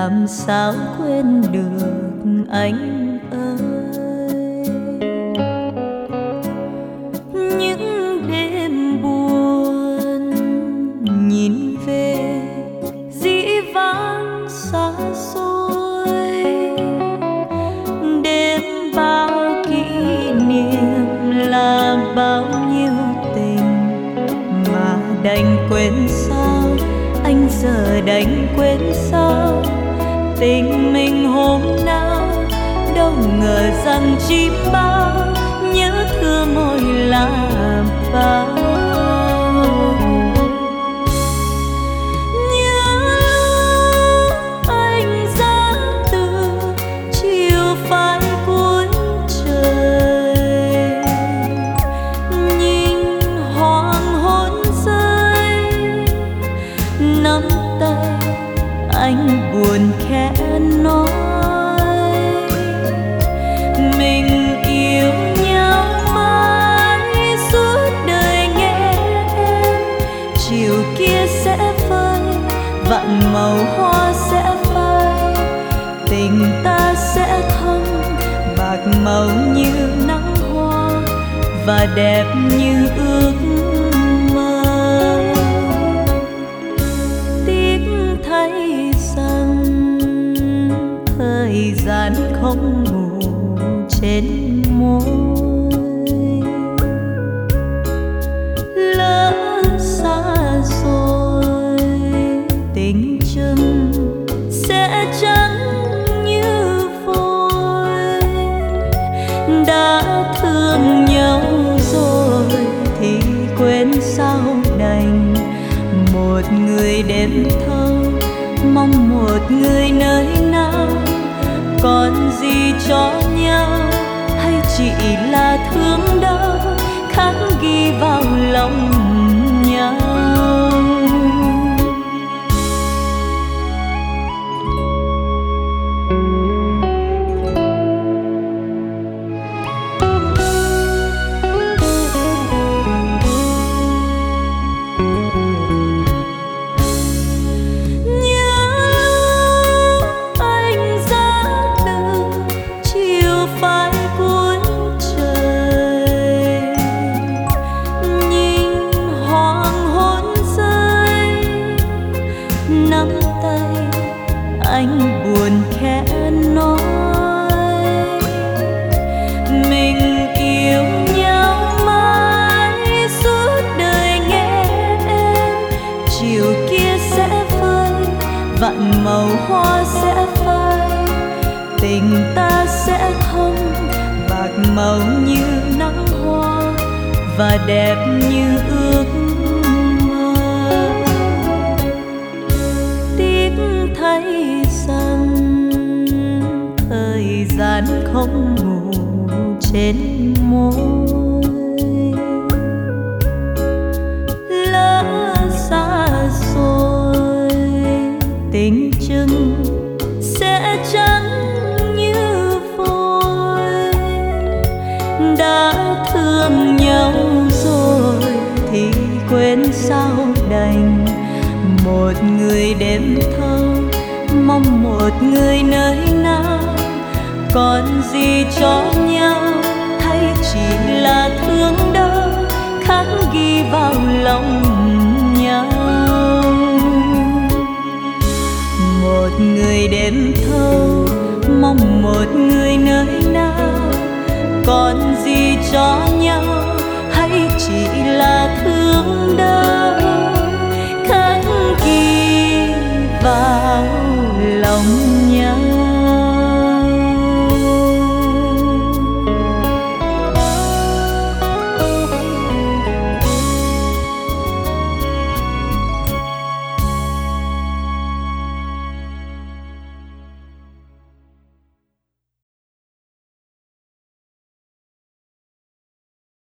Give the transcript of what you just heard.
làm sao quên được anh ơi. Những đêm buồn nhìn về dĩ vãng xa xôi, đêm bao kỷ niệm là bao nhiêu tình mà đành quên sao. Anh giờ đành quên sao tình mình hôm nào, đâu ngờ rằng chỉ bao nhớ thương môi làm bao. Nhớ lúc anh ra từ chiều phai cuối trời, nhìn hoàng hôn rơi nắm tay anh buồn khẽ nói mình yêu nhau mãi suốt đời nghe em. Chiều kia sẽ phai vạn màu hoa sẽ phai, tình ta sẽ thắm bạc màu như nắng hoa và đẹp như ước mơ. Thấy rằng thời gian không ngủ trên môi, lỡ xa rồi tình chân sẽ trắng như phôi. Đã thương nhau rồi thì quên sao đành, một người đêm thâu mong một người nơi nào. Còn gì cho nhau hay chỉ là thương đau khắc ghi vào lòng nhau. Anh buồn khẽ nói mình yêu nhau mãi suốt đời nghe em. Chiều kia sẽ phai vạn màu hoa sẽ phai, tình ta sẽ thắm bạc màu như nắng hoa và đẹp như ước mơ. Tiếc thấy rằng thời gian không ngủ trên môi, lỡ xa rồi tình chân sẽ trắng như phôi. Đã thương nhau rồi thì quên sao đành, một người đêm thâu mong một người nơi nào. Còn gì cho nhau hay chỉ là thương đau khắc ghi vào lòng nhau. Một người đêm thâu mong một người nơi nào. Còn gì cho nhau hay chỉ là